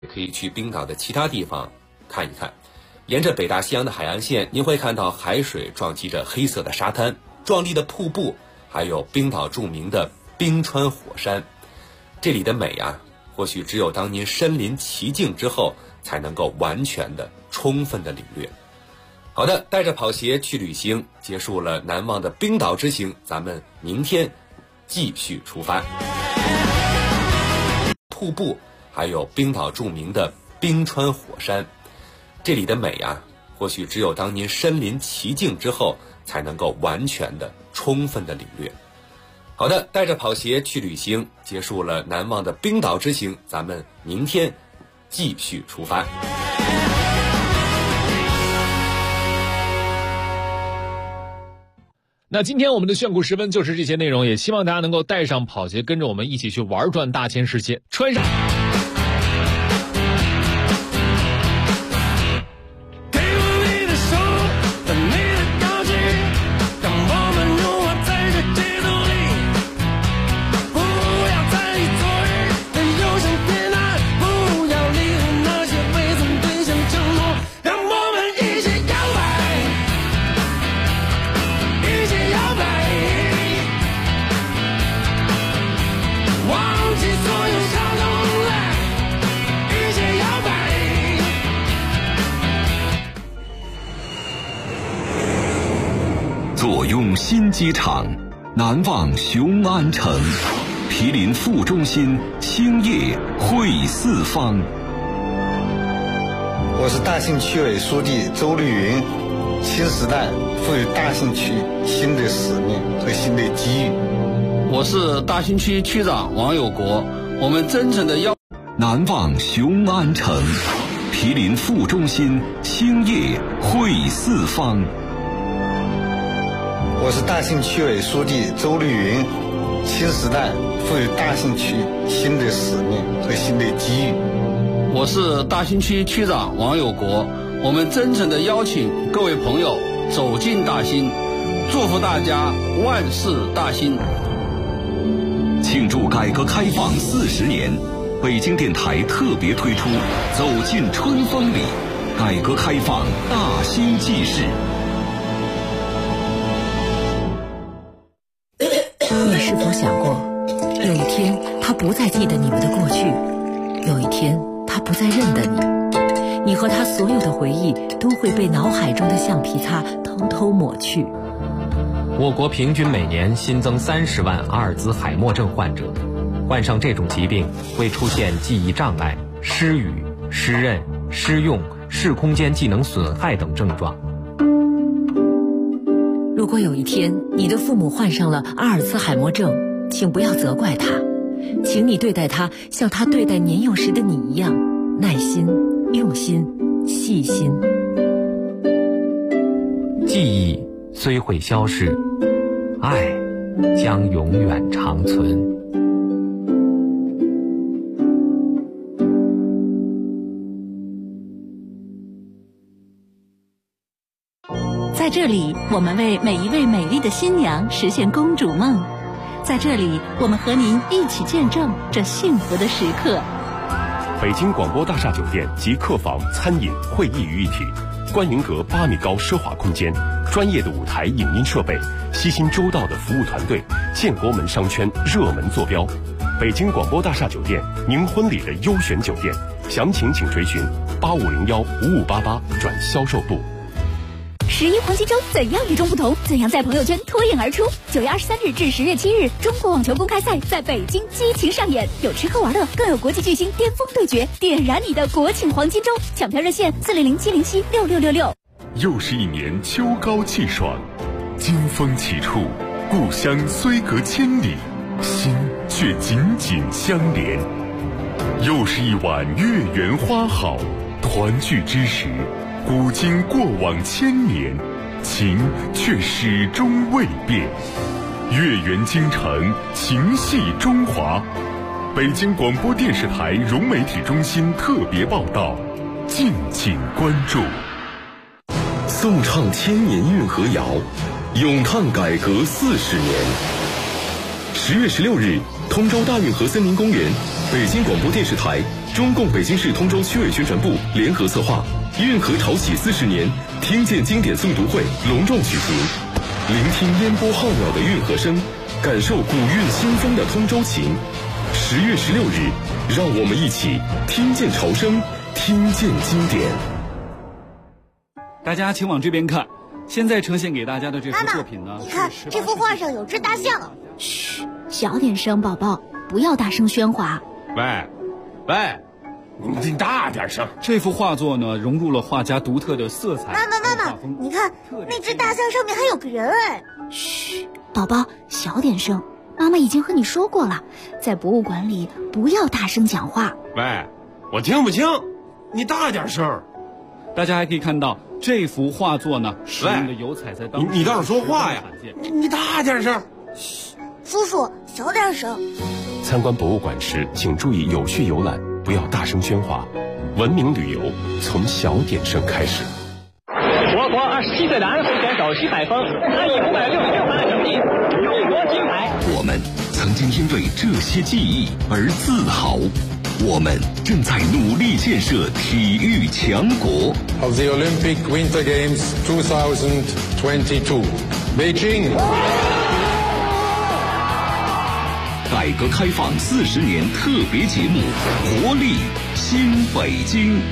可以去冰岛的其他地方看一看。沿着北大西洋的海岸线，您会看到海水撞击着黑色的沙滩、壮丽的瀑布，还有冰岛著名的冰川火山。这里的美啊，或许只有当您身临其境之后，才能够完全的、充分的领略。好的，带着跑鞋去旅行，结束了难忘的冰岛之行，咱们明天继续出发。瀑布，还有冰岛著名的冰川火山。这里的美啊，或许只有当您身临其境之后，才能够完全的、充分的领略。好的，带着跑鞋去旅行，结束了难忘的冰岛之行，咱们明天继续出发。 那今天我们的炫酷时分就是这些内容，也希望大家能够带上跑鞋，跟着我们一起去玩转大千世界，穿上。 左拥新机场，南望雄安城，毗邻副中心，兴业汇四方。 我是大兴区委书记周绿云。新时代赋予大兴区新的使命和新的机遇。 我是大兴区区长王有国。我们真诚的南望雄安城，毗邻副中心，兴业汇四方。 我是大兴区委书记周绿云。新时代赋予大兴区新的使命和新的机遇。 我是大兴区区长王有国。我们真诚的邀请各位朋友走进大兴，祝福大家万事大兴。 庆祝改革开放40年，北京电台特别推出《走进春风里》，改革开放大兴纪事。 你是否想过，有一天他不再记得你们的过去，有一天他不再认得你，你和他所有的回忆都会被脑海中的橡皮擦偷偷抹去。 我国平均每年新增30万阿尔兹海默症患者，患上这种疾病会出现记忆障碍、失语、失认、失用、视空间技能损害等症状。 如果有一天你的父母患上了阿尔茨海默症，请不要责怪他，请你对待他像他对待年幼时的你一样，耐心、用心、细心。 记忆虽会消失，爱将永远长存。 在这里，我们为每一位美丽的新娘实现公主梦。在这里，我们和您一起见证这幸福的时刻。 北京广播大厦酒店集客房、餐饮、会议于一体，观云阁8米高奢华空间，专业的舞台影音设备，悉心周到的服务团队，建国门商圈热门坐标。北京广播大厦酒店，您婚礼的优选酒店，详情请垂询8501-5588转销售部。 11黄金周怎样与众不同？怎样在朋友圈脱颖而出？9月23日至10月7日，中国网球公开赛在北京激情上演，有吃喝玩乐，更有国际巨星巅峰对决，点燃你的国庆黄金周！抢票热线400-707-6666。 又是一年秋高气爽，金风起处，故乡虽隔千里，心却紧紧相连。又是一碗月圆花好，团聚之时，古今过往千年，情却始终未变。月圆京城，情系中华。北京广播电视台融媒体中心特别报道，敬请关注。 颂唱千年运河谣，咏叹改革40年。10月16日，通州大运河森林公园，北京广播电视台中共北京市通州区委宣传部联合策划，运河潮起40年，听见经典诵读会隆重举行。聆听烟波浩渺的运河声，感受古韵新风的通州情。10月16日，让我们一起听见潮声，听见经典。 大家请往这边看，现在呈现给大家的这幅作品呢， 你看这幅画上有只大象。 嘘，小点声，宝宝，不要大声喧哗。 喂，你大点声。 这幅画作呢，融入了画家独特的色彩。 妈妈，你看那只大象上面还有个人哎。 嘘，宝宝，小点声。妈妈已经和你说过了，在博物馆里不要大声讲话。 喂，我听不清，你大点声。 大家还可以看到这幅画作呢，使用的油彩在当时你倒是说话呀！你大点声。 嘘，叔叔，小点声。 参观博物馆时，请注意有序游览，不要大声喧哗。文明旅游从小点声开始。 我国27岁的安徽选手徐海峰，他以566分的成绩荣夺金牌。 我们曾经因为这些记忆而自豪，我们正在努力建设体育强国。 Of the Olympic Winter Games 2022, Beijing。 改革开放40年特别节目，活力新北京。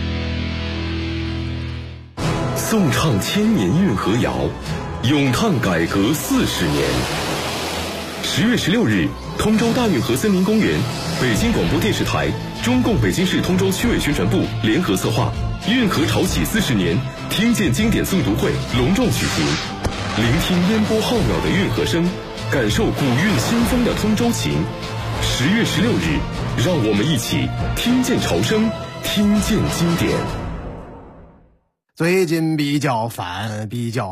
颂唱千年运河谣，咏叹改革40年。10月16日，通州大运河森林公园，北京广播电视台、中共北京市通州区委宣传部联合策划，运河潮起40年，听见经典诵读会隆重举行。聆听烟波浩渺的运河声，感受古韵新风的通州情。10月16日，让我们一起听见潮声，听见经典。 最近比较烦，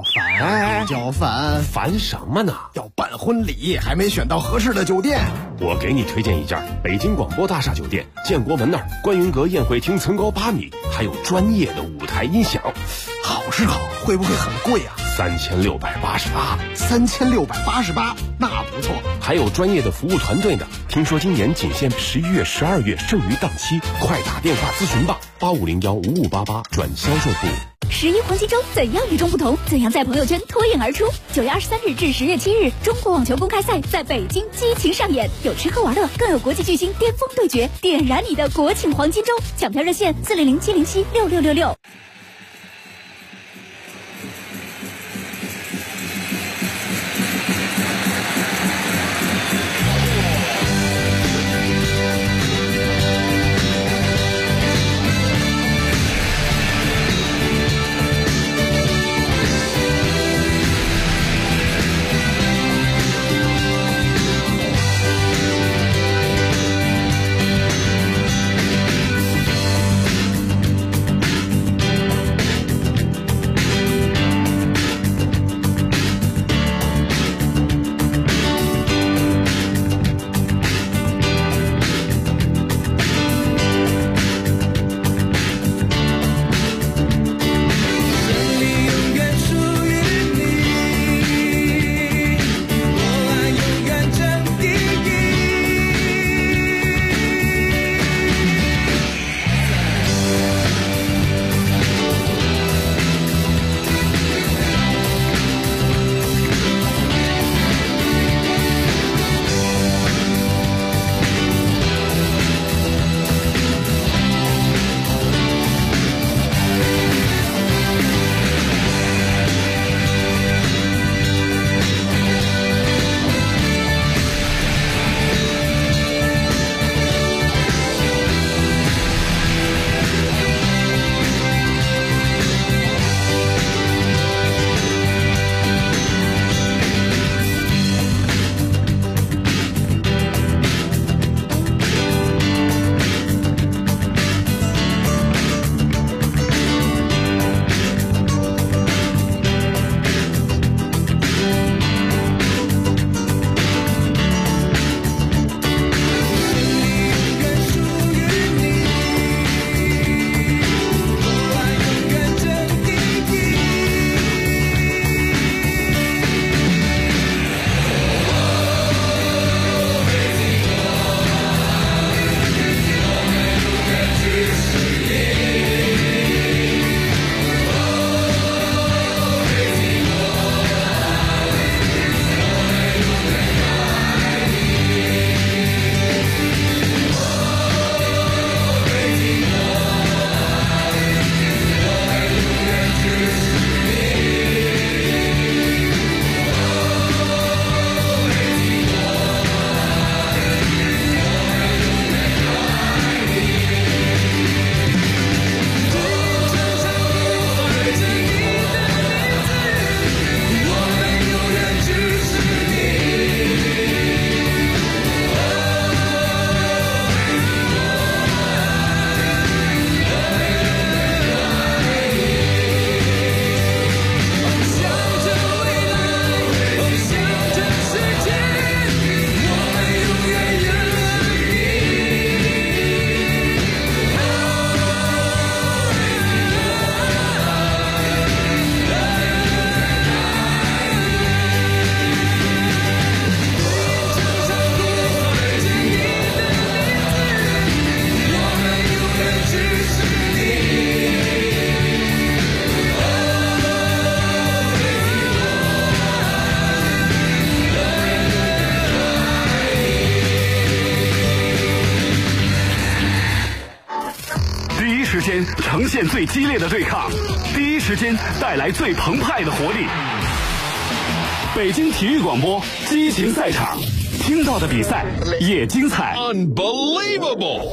烦什么呢？ 要办婚礼，还没选到合适的酒店。 我给你推荐一家北京广播大厦酒店，建国门那儿，观云阁宴会厅层高8米，还有专业的舞台音响。 好是好，会不会很贵啊 ？3688。 3688，那不错。 还有专业的服务团队呢。听说今年仅限11月、12月剩余档期，快打电话咨询吧，85015588转销售部。 11黄金周怎样与众不同？怎样在朋友圈脱颖而出？9月23日至10月7日，中国网球公开赛在北京激情上演，有吃喝玩乐，更有国际巨星巅峰对决，点燃你的国庆黄金周！抢票热线400-707-6666。 第一时间呈现最激烈的对抗，第一时间带来最澎湃的活力。北京体育广播激情赛场，听到的比赛也精彩。Unbelievable！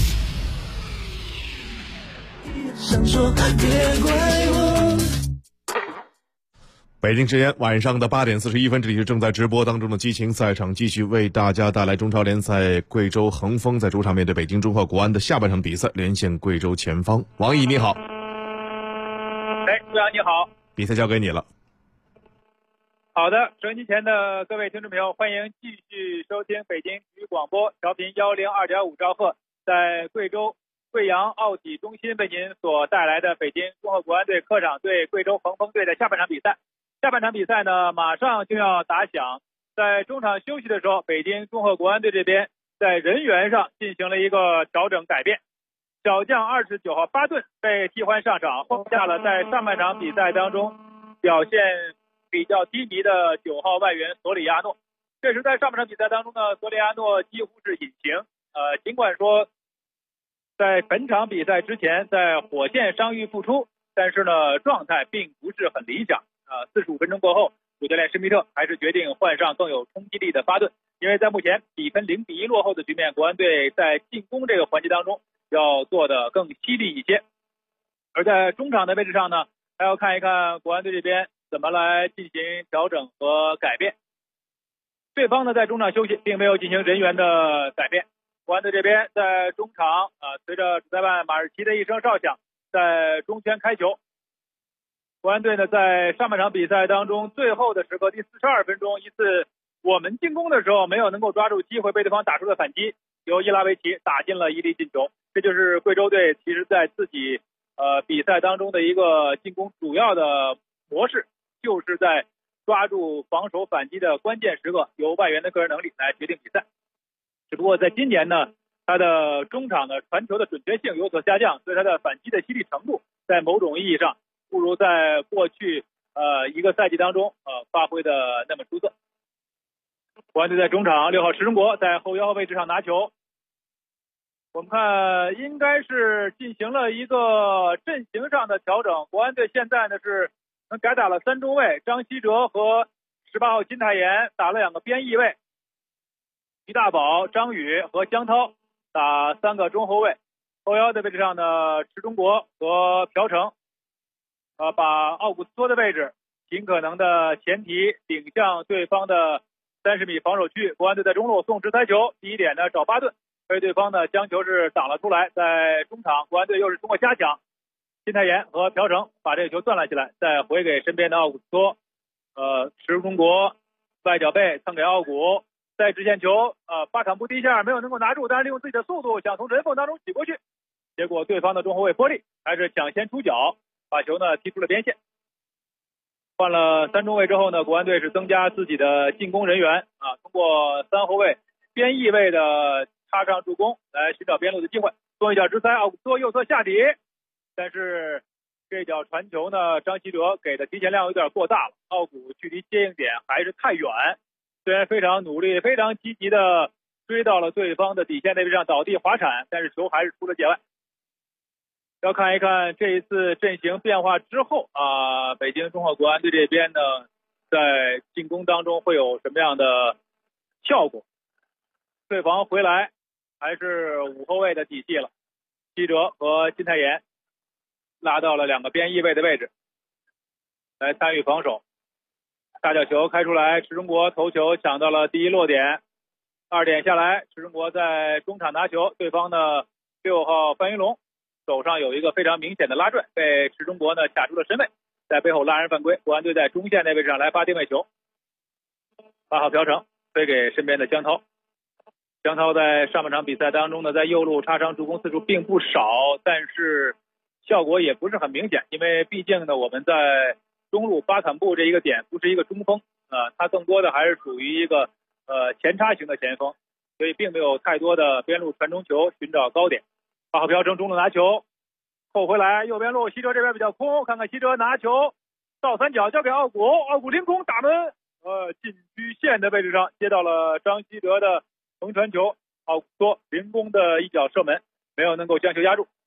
北京时间晚上的8点41分，这里是正在直播当中的激情赛场，继续为大家带来中超联赛贵州恒丰在主场面对北京中赫国安的下半场比赛，连线贵州前锋王毅，你好。 朱阳你好， 比赛交给你了。 好的，收音机前的各位听众朋友，欢迎继续收听北京体育广播，调频102.5兆赫，在贵州贵阳奥体中心为您所带来的北京中赫国安队客场对贵州恒丰队的下半场比赛。下半场比赛呢，马上就要打响。在中场休息的时候，北京中赫国安队这边在人员上进行了一个调整改变。小将29号巴顿被替换上场，换下了在上半场比赛当中表现比较低迷的9号外援索里亚诺。这时在上半场比赛当中呢，索里亚诺几乎是隐形。尽管说在本场比赛之前在火线伤愈复出，但是呢状态并不是很理想。45分钟过后，主教练施密特还是决定换上更有冲击力的巴顿，因为在目前比分0-1落后的局面，国安队在进攻这个环节当中要做得更犀利一些。而在中场的位置上呢，还要看一看国安队这边怎么来进行调整和改变。对方呢在中场休息，并没有进行人员的改变。国安队这边在中场随着主裁判马尔奇的一声哨响，在中圈开球。国安队呢在上半场比赛当中最后的时刻，第42分钟，一次我们进攻的时候没有能够抓住机会，被对方打出了反击，由伊拉维奇打进了一粒进球。这就是贵州队其实在自己比赛当中的一个进攻主要的模式，就是在抓住防守反击的关键时刻，由外援的个人能力来决定比赛。只不过在今年呢，他的中场的传球的准确性有所下降，所以他的反击的犀利程度在某种意义上不如在过去一个赛季当中发挥的那么出色。国安队在中场6号石中国在后腰位置上拿球，我们看应该是进行了一个阵型上的调整。国安队现在呢是改打了3中卫，张稀哲和18号金泰妍打了2个边翼位，于大宝、张宇和江涛打3个中后卫。后腰的位置上呢，池中国和朴成把奥古斯托的位置尽可能的前提顶向对方的30米防守区。国安队在中路送直塞球，第一点呢找巴顿，被对方呢将球是挡了出来。在中场，国安队又是通过加强，金泰妍和朴成把这个球攥了起来，再回给身边的奥古斯托。池中国外脚背蹭给奥古，在直线球巴坎布第一下没有能够拿住，但是利用自己的速度想从人缝当中挤过去，结果对方的中后卫波利还是抢先出脚，把球呢踢出了边线。换了3中卫之后呢，国安队是增加自己的进攻人员通过3后卫边翼位的插上助攻来寻找边路的机会。做一脚直塞，奥古斯托右侧下底，但是这脚传球呢，张稀哲给的提前量有点过大了，奥古距离接应点还是太远。虽然非常努力非常积极的追到了对方的底线那边上倒地滑铲，但是球还是出了界外。要看一看这一次阵型变化之后北京中赫国安队这边呢在进攻当中会有什么样的效果。对方回来还是5后卫的体系了，稀哲和金泰妍拉到了2个边翼位的位置来参与防守。大角球开出来，池中国头球抢到了第一落点，2点下来，池中国在中场拿球，对方的6号范云龙手上有一个非常明显的拉拽，被池中国呢卡住了身位，在背后拉人犯规。国安队在中线那位置上来发定位球，8号朴成推给身边的江涛。江涛在上半场比赛当中呢，在右路插上助攻次数并不少，但是效果也不是很明显，因为毕竟呢我们在中路巴坎布这一个点不是一个中锋他更多的还是属于一个前插型的前锋，所以并没有太多的边路传中球寻找高点。8号朴成中路拿球后回来，右边路稀哲这边比较空，看看稀哲拿球倒三角交给奥古，奥古凌空打门禁区线的位置上接到了张稀哲的横传球，奥古多凌空的一脚射门，没有能够将球压住。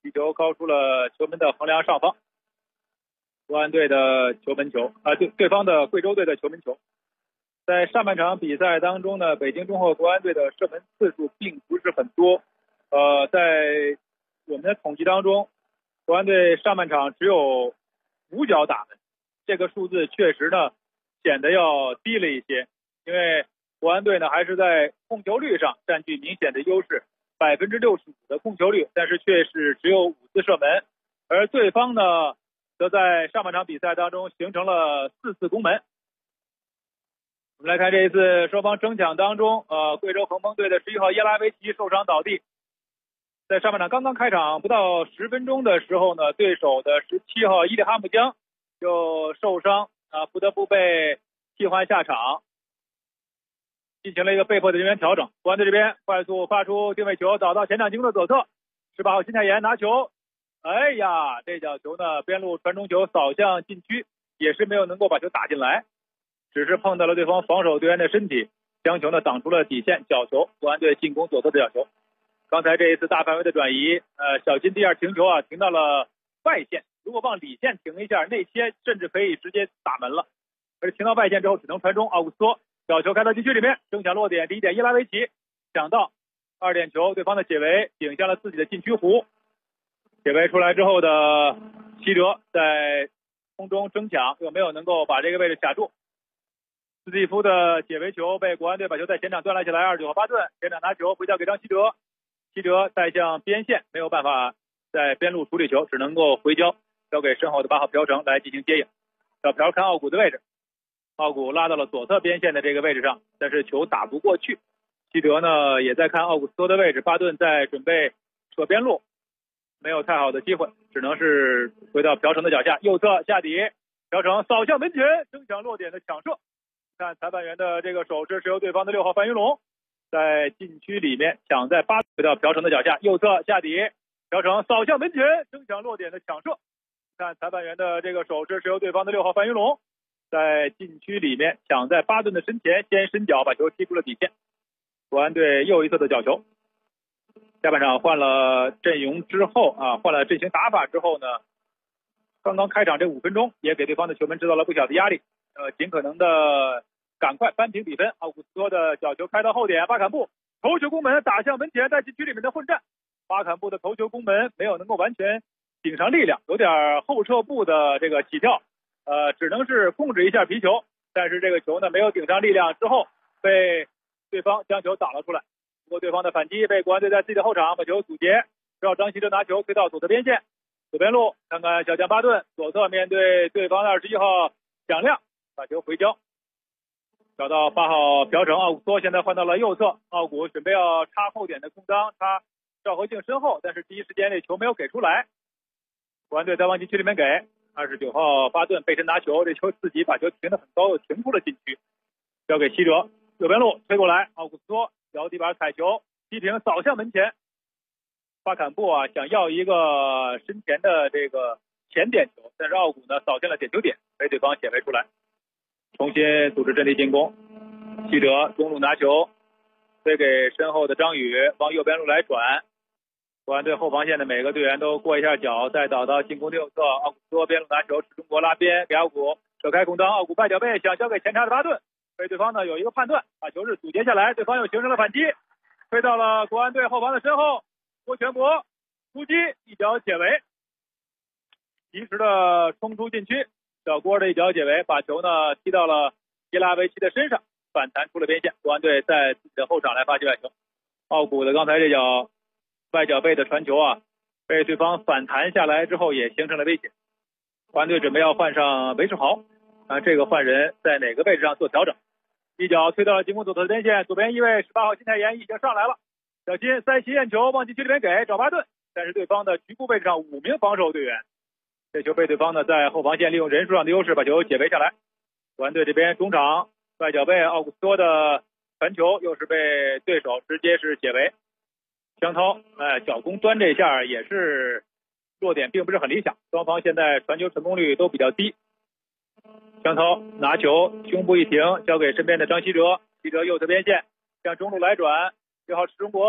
击球高出了球门的横梁上方。国安队的球门球对方的贵州队的球门球。在上半场比赛当中呢，北京中赫国安队的射门次数并不是很多。在我们的统计当中，国安队上半场只有5脚打门，这个数字确实呢显得要低了一些，因为国安队呢还是在控球率上占据明显的优势，65%的控球率，但是却是只有5次射门，而对方呢则在上半场比赛当中形成了4次攻门。我们来看这一次双方争抢当中，贵州恒丰队的11号耶拉维奇受伤倒地。在上半场刚刚开场不到10分钟的时候呢，对手的17号伊利哈木江就受伤不得不被替换下场，进行了一个被迫的人员调整。国安队这边快速发出定位球，导到前场进攻的左侧，18号金泰妍拿球，哎呀，这脚球呢边路传中球扫向禁区，也是没有能够把球打进来，只是碰到了对方防守队员的身体，将球呢挡出了底线，角球，国安队进攻左侧的角球。刚才这一次大范围的转移，小金第二停球停到了外线，如果往里线停一下，内切甚至可以直接打门了，而停到外线之后只能传中，奥古斯托角球开到禁区里面，争抢落点，第一点伊拉维奇抢到2点球，对方的解围顶向了自己的禁区弧，解围出来之后的西哲在空中争抢，又没有能够把这个位置卡住，斯蒂夫的解围球被国安队把球在前场端了起来，29号巴顿前场拿球回交给张稀哲，稀哲带向边线，没有办法在边路处理球，只能够回交交给身后的8号朴成来进行接应。小朴看奥古的位置，奥古拉到了左侧边线的这个位置上，但是球打不过去。稀哲呢也在看奥古斯托的位置，巴顿在准备扯边路，没有太好的机会，只能是回到朴成的脚下，右侧下底，朴成扫向门前，争抢落点的抢射。看裁判员的这个手势是由对方的6号范云龙在禁区里面抢在8，回到朴成的脚下，右侧下底，朴成扫向门前，争抢落点的抢射。看裁判员的这个手势是由对方的6号范云龙在禁区里面抢在巴顿的身前，先伸脚把球踢出了底线。国安队又一侧的角球。下半场换了阵容之后换了阵型打法之后呢，刚刚开场这5分钟也给对方的球门制造了不小的压力，尽可能的赶快扳平比分。奥古斯托的角球开到后点，巴坎布头球攻门打向门前，在禁区里面的混战，巴坎布的头球攻门没有能够完全顶上力量，有点后撤步的这个起跳，只能是控制一下皮球，但是这个球呢没有顶上力量，之后被对方将球打了出来。不过对方的反击被国安队在自己的后场把球阻截，只好张稀哲拿球推到左侧边线，左边路看看小将巴顿，左侧面对对方的21号蒋亮，把球回交找到8号朴成，奥古斯托现在换到了右侧，奥古准备要插后点的空当，插赵和敬身后，但是第一时间这球没有给出来，国安队在往禁区里面给29号巴顿背身拿球，这球自己把球停得很高，又停出了禁区，交给稀哲，右边路推过来，奥古斯托脚底板踩球，踢停扫向门前，巴坎布想要一个身前的这个前点球，但是奥古呢扫向了点球点，被对方显围出来，重新组织阵地进攻。稀哲中路拿球推给身后的张宇，往右边路来转，国安队后防线的每个队员都过一下脚，再倒到进攻的右侧，奥古斯托边路拿球，中国拉边给奥古扯开空当，奥古败脚背想交给前插的巴顿，被对方呢有一个判断，把球是阻截下来，对方又形成了反击，推到了国安队后防的身后，郭全博突击一脚解围，及时的冲出禁区，小郭的一脚解围把球呢踢到了耶拉维奇的身上，反弹出了边线，国安队在自己的后场来发起外球。奥古的刚才这脚外脚背的传球被对方反弹下来之后也形成了威胁，国安队准备要换上韦世豪，这个换人在哪个位置上做调整，一脚推到了进攻左侧的边线，左边翼位18号金泰妍已经上来了，小金塞齐验球往禁区里面给找巴顿，但是对方的局部位置上5名防守队员，这球被对方呢在后防线利用人数上的优势把球解围下来。国安队这边中场外脚背奥古斯托的传球又是被对手直接是解围，江涛脚弓端这下也是落点并不是很理想，双方现在传球成功率都比较低。江涛拿球胸部一停，交给身边的张稀哲，稀哲右侧边线向中路来转，6号池中国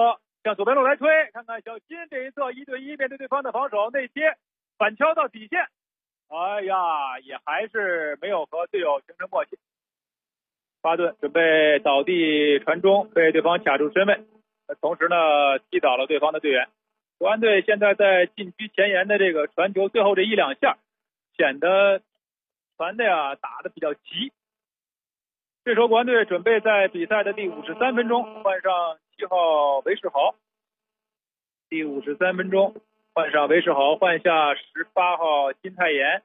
向左边路来推，看看小金这一侧1对1面对对方的防守，内切反敲到底线，哎呀，也还是没有和队友形成默契。巴顿准备倒地传中，被对方卡住身位，同时呢击倒了对方的队员。国安队现在在禁区前沿的这个传球最后这1-2下显得传的打得比较急。这时候国安队准备在比赛的第53分钟换上7号韦世豪，第53分钟换上韦世豪，换下18号金泰妍。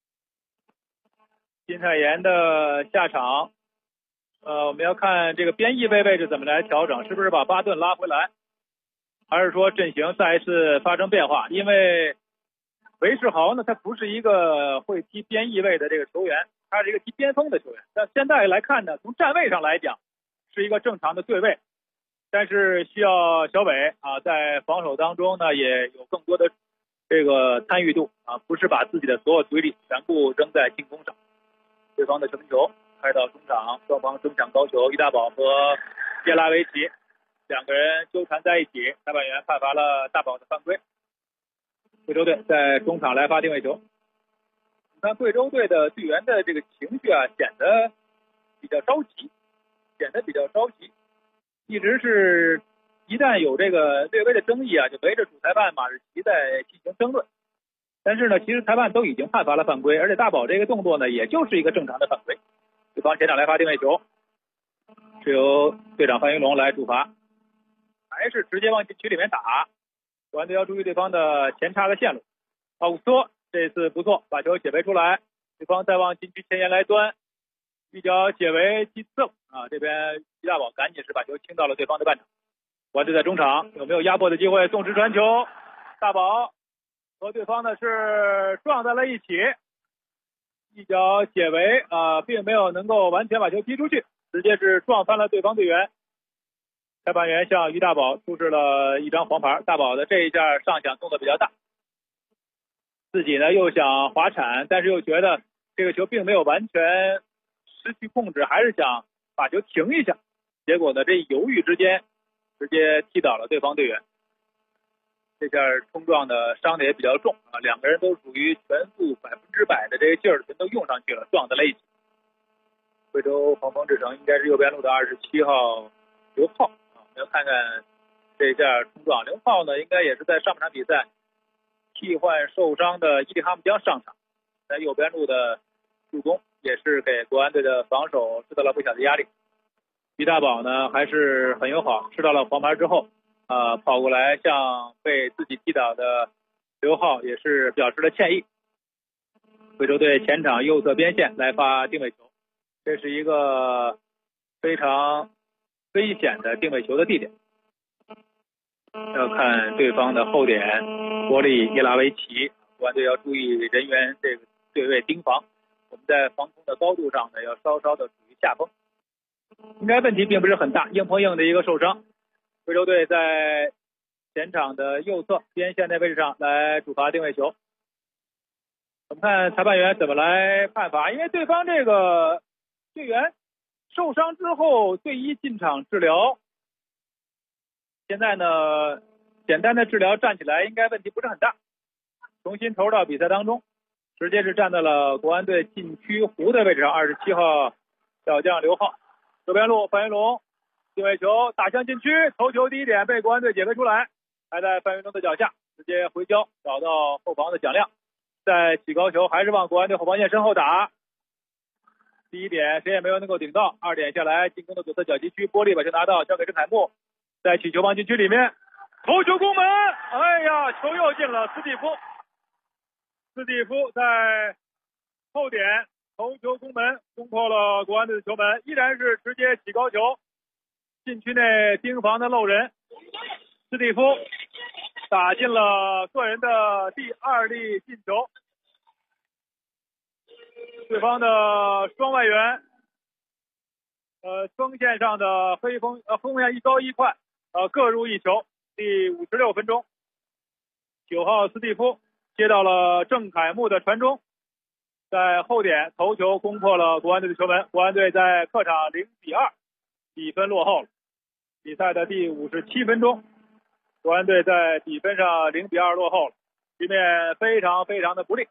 金泰妍的下场，我们要看这个边翼位置怎么来调整，是不是把巴顿拉回来，还是说阵型再一次发生变化？因为韦世豪呢，他不是一个会踢边翼位的这个球员，他是一个踢边锋的球员。但现在来看呢，从站位上来讲，是一个正常的对位，但是需要小伟在防守当中呢，也有更多的这个参与度不是把自己的所有推力全部扔在进攻上。对方的球开到中场，双方争抢高球，于大宝和耶拉维奇2个人纠缠在一起，裁判员判罚了大宝的犯规。贵州队在中场来发定位球。你看贵州队的队员的这个情绪显得比较着急，一直是一旦有这个略微的争议就围着主裁判马日奇在进行争论。但是呢，其实裁判都已经判罚了犯规，而且大宝这个动作呢，也就是一个正常的犯规。对方前场来发定位球，是由队长范云龙来主罚，还是直接往禁区里面打。国安队要注意对方的前插的线路。奥古斯托这次不错，把球解围出来，对方再往禁区前沿来端，一脚解围击刺这边于大宝赶紧是把球清到了对方的半场。国安队在中场有没有压迫的机会？纵直传球，大宝和对方呢是撞在了一起，一脚解围并没有能够完全把球踢出去，直接是撞翻了对方队员。裁判员向于大宝出示了一张黄牌，大宝的这一下上抢动作比较大，自己呢又想滑铲，但是又觉得这个球并没有完全失去控制，还是想把球停一下，结果呢这一犹豫之间直接踢倒了对方队员。这下冲撞的伤的也比较重2个人都属于全速100%的这个劲儿全都用上去了，撞在了一起。贵州黄蜂之城应该是右边路的27号刘浩我们要看看这下冲撞。刘浩呢应该也是在上半场比赛替换受伤的伊利哈木江上场，在右边路的助攻也是给国安队的防守制造了不小的压力。于大宝呢还是很友好，吃到了黄牌之后跑过来向被自己踢倒的刘浩也是表示了歉意。贵州队前场右侧边线来发定位球，这是一个非常危险的定位球的地点。要看对方的后点波利耶拉维奇，国安队要注意人员这个对位盯防，我们在防空的高度上呢要稍稍的处于下风，应该问题并不是很大，硬碰硬的一个受伤。贵州队在前场的右侧边线的位置上来主罚定位球。我们看裁判员怎么来判罚，因为对方这个队员受伤之后队医进场治疗，现在呢简单的治疗站起来应该问题不是很大，重新投入到比赛当中，直接是站在了国安队禁区弧的位置上。27号小将刘浩，右边路范云龙定位球打向禁区，头球第一点被国安队解围出来，还在范云龙的脚下直接回交找到后防的蒋亮，再起高球还是往国安队后防线身后打，第一点谁也没有能够顶到，2点下来进攻的左侧角击区，波利把球拿到交给郑凯木，再起球往禁区里面头球攻门，哎呀球又进了，斯蒂夫在后点头球攻门，攻破了国安队的球门，依然是直接起高球，禁区内盯防的漏人，斯蒂夫打进了个人的第2粒进球。对方的双外援锋线上的锋线一高一快各入1球。第56分钟9号斯蒂夫接到了郑凯木的传中，在后点头球攻破了国安队的球门，国安队在客场0-2比分落后了。比赛的第57分钟国安队在比分上0-2落后了，局面非常非常的不利。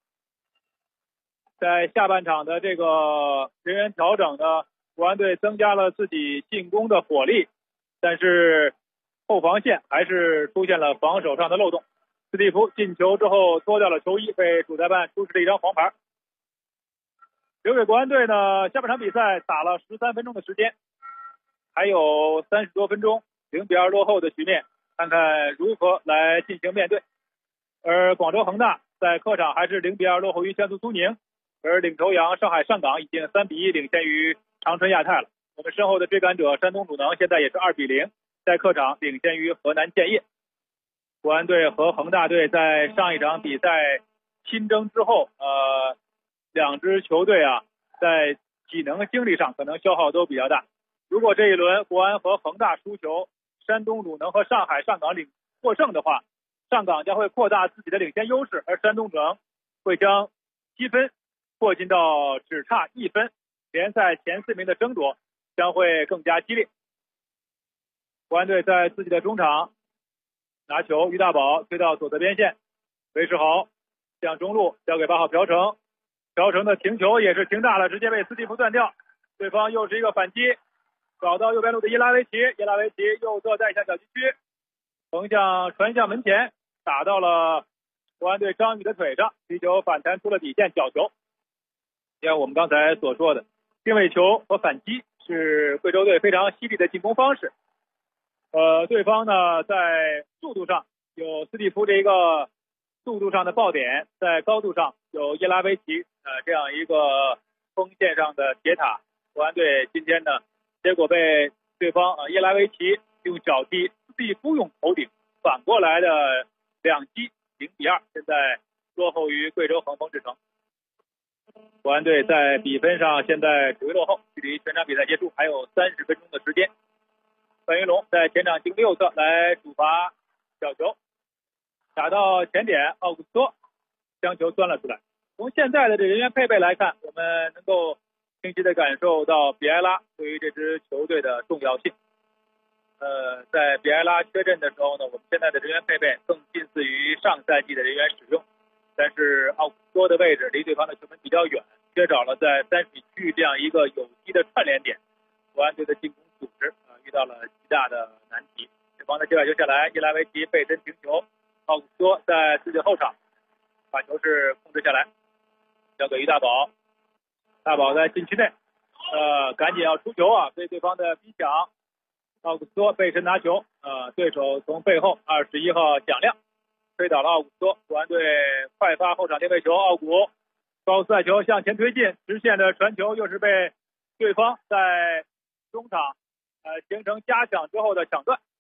在下半场的这个人员调整呢，国安队增加了自己进攻的火力，但是后防线还是出现了防守上的漏洞。斯蒂夫进球之后脱掉了球衣，被主裁判出示了一张黄牌。留给国安队呢，下半场比赛打了13分钟的时间，还有30多分钟0-2落后的局面，看看如何来进行面对。而广州恒大在客场还是0-2落后于江苏苏宁，而领头羊上海上港已经3-1领先于长春亚泰了。我们身后的追赶者山东鲁能现在也是2-0，在客场领先于河南建业。国安队和恒大队在上一场比赛亲征之后，两支球队啊，在体能精力上可能消耗都比较大。如果这一轮国安和恒大输球，山东鲁能和上海上港获胜的话，上港将会扩大自己的领先优势，而山东鲁能会将积分扩进到只差1分，联赛前4名的争夺将会更加激烈。国安队在自己的中场拿球，于大宝推到左侧边线，韦世豪向中路交给8号朴成，朴成的停球也是停大了，直接被斯蒂夫断掉。对方又是一个反击，找到右边路的伊拉维奇，右侧带向小禁区，横向传向门前，打到了国安队张宇的腿上，皮球反弹出了底线，角球。像我们刚才所说的，定位球和反击是贵州队非常犀利的进攻方式。对方呢在速度上有斯蒂夫这一个速度上的爆点，在高度上有耶拉维奇这样一个锋线上的铁塔。国安队今天呢，结果被对方耶拉维奇用脚踢，斯蒂夫用头顶，反过来的2击0-2，现在落后于贵州恒丰智诚。国安队在比分上现在处于落后，距离全场比赛结束还有30分钟的时间。范云龙在前场进攻右侧来主罚小球，打到前点，奥古斯托将球钻了出来。从现在的这人员配备来看，我们能够清晰地感受到比埃拉对于这支球队的重要性。在比埃拉缺阵的时候呢，我们现在的人员配备更近似于上赛季的人员使用，但是奥古斯托的位置离对方的球门比较远，缺少了在3米区域这样一个有机的串联点，国安队的进攻组织遇到了极大的难题。对方的接球下来，伊拉维奇背身停球，奥古斯托在自己后场把球是控制下来，交给于大宝，大宝在禁区内，赶紧要出球啊，被对方的逼抢，奥古斯托背身拿球，对手从背后21号蒋亮推倒了奥古斯托。国安队快发后场定位球，奥古高速带球向前推进，直线的传球又是被对方在中场形成加抢之后的抢断，